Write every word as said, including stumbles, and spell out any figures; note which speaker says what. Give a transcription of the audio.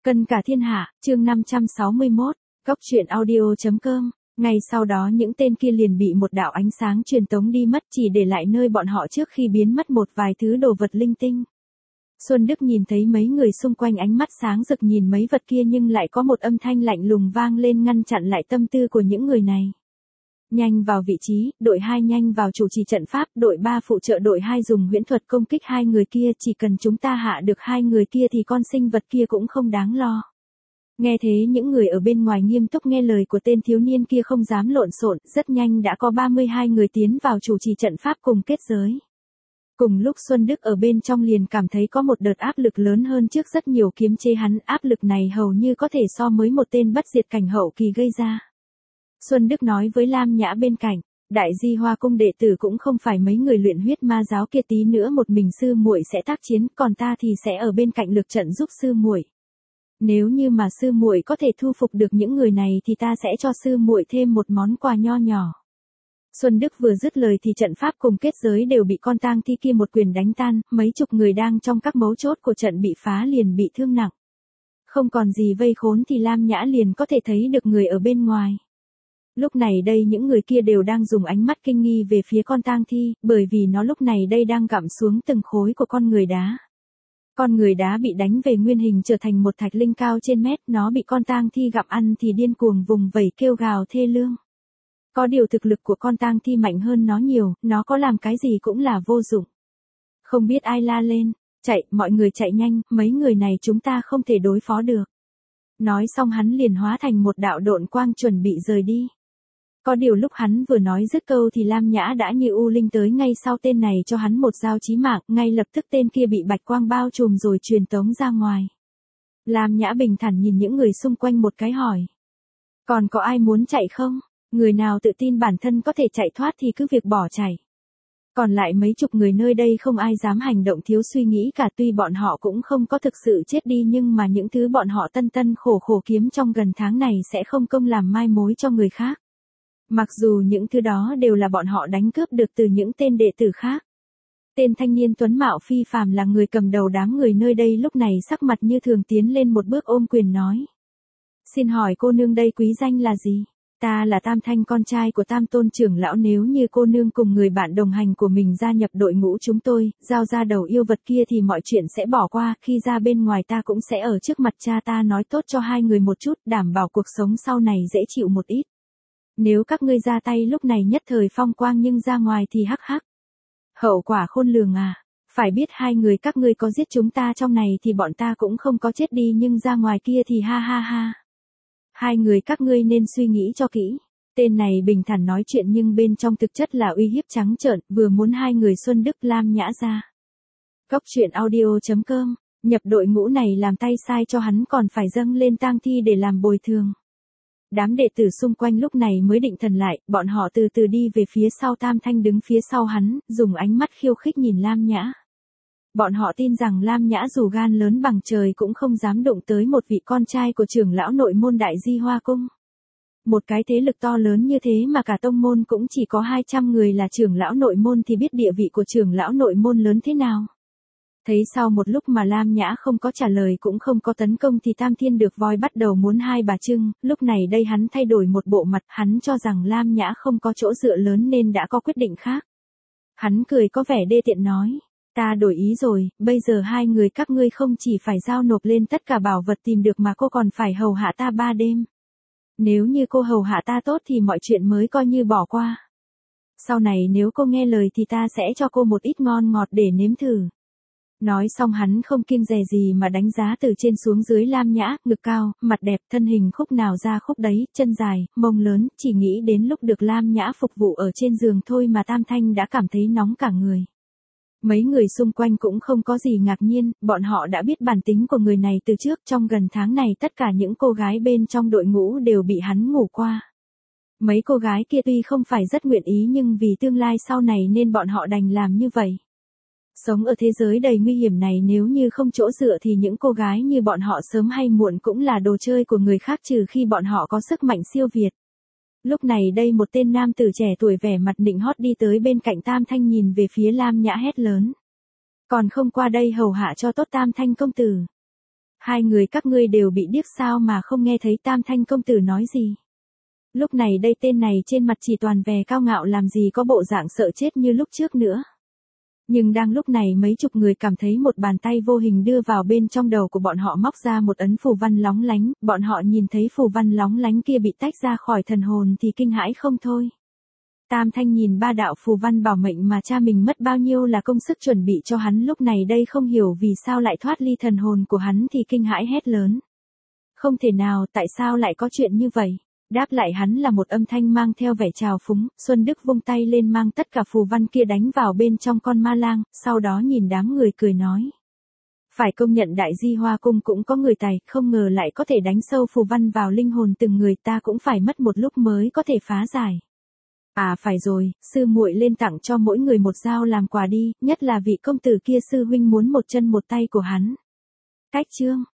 Speaker 1: Cân cả thiên hạ, chương năm trăm sáu mươi mốt, Cốc truyện audio.com. Ngay sau đó những tên kia liền bị một đạo ánh sáng truyền tống đi mất, chỉ để lại nơi bọn họ trước khi biến mất một vài thứ đồ vật linh tinh. Xuân Đức nhìn thấy mấy người xung quanh ánh mắt sáng rực nhìn mấy vật kia, nhưng lại có một âm thanh lạnh lùng vang lên ngăn chặn lại tâm tư của những người này. Nhanh vào vị trí, đội hai nhanh vào chủ trì trận pháp, đội ba phụ trợ đội hai dùng huyễn thuật công kích hai người kia, chỉ cần chúng ta hạ được hai người kia thì con sinh vật kia cũng không đáng lo. Nghe thế những người ở bên ngoài nghiêm túc nghe lời của tên thiếu niên kia, không dám lộn xộn, rất nhanh đã có ba mươi hai người tiến vào chủ trì trận pháp cùng kết giới. Cùng lúc Xuân Đức ở bên trong liền cảm thấy có một đợt áp lực lớn hơn trước rất nhiều, kiềm chế hắn, áp lực này hầu như có thể so với một tên bất diệt cảnh hậu kỳ gây ra. Xuân Đức nói với Lam Nhã bên cạnh, Đại Di Hoa cung đệ tử cũng không phải mấy người luyện huyết ma giáo kia, tí nữa một mình sư muội sẽ tác chiến, còn ta thì sẽ ở bên cạnh lực trận giúp sư muội. Nếu như mà sư muội có thể thu phục được những người này thì ta sẽ cho sư muội thêm một món quà nho nhỏ. Xuân Đức vừa dứt lời thì trận pháp cùng kết giới đều bị con tang thi kia một quyền đánh tan, mấy chục người đang trong các mấu chốt của trận bị phá liền bị thương nặng. Không còn gì vây khốn thì Lam Nhã liền có thể thấy được người ở bên ngoài. Lúc này đây những người kia đều đang dùng ánh mắt kinh nghi về phía con tang thi, bởi vì nó lúc này đây đang gặm xuống từng khối của con người đá. Con người đá bị đánh về nguyên hình trở thành một thạch linh cao trên mét, nó bị con tang thi gặm ăn thì điên cuồng vùng vẫy kêu gào thê lương. Có điều thực lực của con tang thi mạnh hơn nó nhiều, nó có làm cái gì cũng là vô dụng. Không biết ai la lên, chạy, mọi người chạy nhanh, mấy người này chúng ta không thể đối phó được. Nói xong hắn liền hóa thành một đạo độn quang chuẩn bị rời đi. Có điều lúc hắn vừa nói dứt câu thì Lam Nhã đã như u linh tới ngay sau tên này cho hắn một dao chí mạng, ngay lập tức tên kia bị bạch quang bao trùm rồi truyền tống ra ngoài. Lam Nhã bình thản nhìn những người xung quanh một cái hỏi. Còn có ai muốn chạy không? Người nào tự tin bản thân có thể chạy thoát thì cứ việc bỏ chạy. Còn lại mấy chục người nơi đây không ai dám hành động thiếu suy nghĩ cả, tuy bọn họ cũng không có thực sự chết đi nhưng mà những thứ bọn họ tân tân khổ khổ kiếm trong gần tháng này sẽ không công làm mai mối cho người khác. Mặc dù những thứ đó đều là bọn họ đánh cướp được từ những tên đệ tử khác. Tên thanh niên tuấn mạo phi phàm là người cầm đầu đám người nơi đây lúc này sắc mặt như thường tiến lên một bước ôm quyền nói. Xin hỏi cô nương đây quý danh là gì? Ta là Tam Thanh, con trai của Tam Tôn trưởng lão, nếu như cô nương cùng người bạn đồng hành của mình gia nhập đội ngũ chúng tôi, giao ra đầu yêu vật kia thì mọi chuyện sẽ bỏ qua, khi ra bên ngoài ta cũng sẽ ở trước mặt cha ta nói tốt cho hai người một chút, đảm bảo cuộc sống sau này dễ chịu một ít. Nếu các ngươi ra tay lúc này nhất thời phong quang nhưng ra ngoài thì hắc hắc. Hậu quả khôn lường à, phải biết hai người các ngươi có giết chúng ta trong này thì bọn ta cũng không có chết đi, nhưng ra ngoài kia thì ha ha ha. Hai người các ngươi nên suy nghĩ cho kỹ. Tên này bình thản nói chuyện nhưng bên trong thực chất là uy hiếp trắng trợn, vừa muốn hai người Xuân Đức Lam Nhã ra. Cốc truyện audio.com, nhập đội ngũ này làm tay sai cho hắn còn phải dâng lên tang thi để làm bồi thường. Đám đệ tử xung quanh lúc này mới định thần lại, bọn họ từ từ đi về phía sau. Tam Thanh đứng phía sau hắn, dùng ánh mắt khiêu khích nhìn Lam Nhã. Bọn họ tin rằng Lam Nhã dù gan lớn bằng trời cũng không dám đụng tới một vị con trai của trưởng lão nội môn Đại Di Hoa cung. Một cái thế lực to lớn như thế mà cả tông môn cũng chỉ có hai trăm người là trưởng lão nội môn thì biết địa vị của trưởng lão nội môn lớn thế nào. Thấy sau một lúc mà Lam Nhã không có trả lời cũng không có tấn công thì Tam Thiên được voi bắt đầu muốn hai bà trưng, lúc này đây hắn thay đổi một bộ mặt, hắn cho rằng Lam Nhã không có chỗ dựa lớn nên đã có quyết định khác. Hắn cười có vẻ đê tiện nói, ta đổi ý rồi, bây giờ hai người các ngươi không chỉ phải giao nộp lên tất cả bảo vật tìm được mà cô còn phải hầu hạ ta ba đêm. Nếu như cô hầu hạ ta tốt thì mọi chuyện mới coi như bỏ qua. Sau này nếu cô nghe lời thì ta sẽ cho cô một ít ngon ngọt để nếm thử. Nói xong hắn không kiêng dè gì mà đánh giá từ trên xuống dưới Lam Nhã, ngực cao, mặt đẹp, thân hình khúc nào ra khúc đấy, chân dài, mông lớn, chỉ nghĩ đến lúc được Lam Nhã phục vụ ở trên giường thôi mà Tam Thanh đã cảm thấy nóng cả người. Mấy người xung quanh cũng không có gì ngạc nhiên, bọn họ đã biết bản tính của người này từ trước, trong gần tháng này tất cả những cô gái bên trong đội ngũ đều bị hắn ngủ qua. Mấy cô gái kia tuy không phải rất nguyện ý nhưng vì tương lai sau này nên bọn họ đành làm như vậy. Sống ở thế giới đầy nguy hiểm này nếu như không chỗ dựa thì những cô gái như bọn họ sớm hay muộn cũng là đồ chơi của người khác, trừ khi bọn họ có sức mạnh siêu việt. Lúc này đây một tên nam tử trẻ tuổi vẻ mặt nịnh hót đi tới bên cạnh Tam Thanh, nhìn về phía Lam Nhã hét lớn. Còn không qua đây hầu hạ cho tốt Tam Thanh công tử. Hai người các ngươi đều bị điếc sao mà không nghe thấy Tam Thanh công tử nói gì. Lúc này đây tên này trên mặt chỉ toàn vẻ cao ngạo làm gì có bộ dạng sợ chết như lúc trước nữa. Nhưng đang lúc này mấy chục người cảm thấy một bàn tay vô hình đưa vào bên trong đầu của bọn họ móc ra một ấn phù văn lóng lánh, bọn họ nhìn thấy phù văn lóng lánh kia bị tách ra khỏi thần hồn thì kinh hãi không thôi. Tam Thanh nhìn ba đạo phù văn bảo mệnh mà cha mình mất bao nhiêu là công sức chuẩn bị cho hắn lúc này đây không hiểu vì sao lại thoát ly thần hồn của hắn thì kinh hãi hét lớn. Không thể nào, tại sao lại có chuyện như vậy? Đáp lại hắn là một âm thanh mang theo vẻ trào phúng, Xuân Đức vung tay lên mang tất cả phù văn kia đánh vào bên trong con ma lang, sau đó nhìn đám người cười nói. Phải công nhận Đại Di Hoa Cung cũng có người tài, không ngờ lại có thể đánh sâu phù văn vào linh hồn từng người, ta cũng phải mất một lúc mới có thể phá giải. À phải rồi, sư muội lên tặng cho mỗi người một dao làm quà đi, nhất là vị công tử kia sư huynh muốn một chân một tay của hắn. Cách chương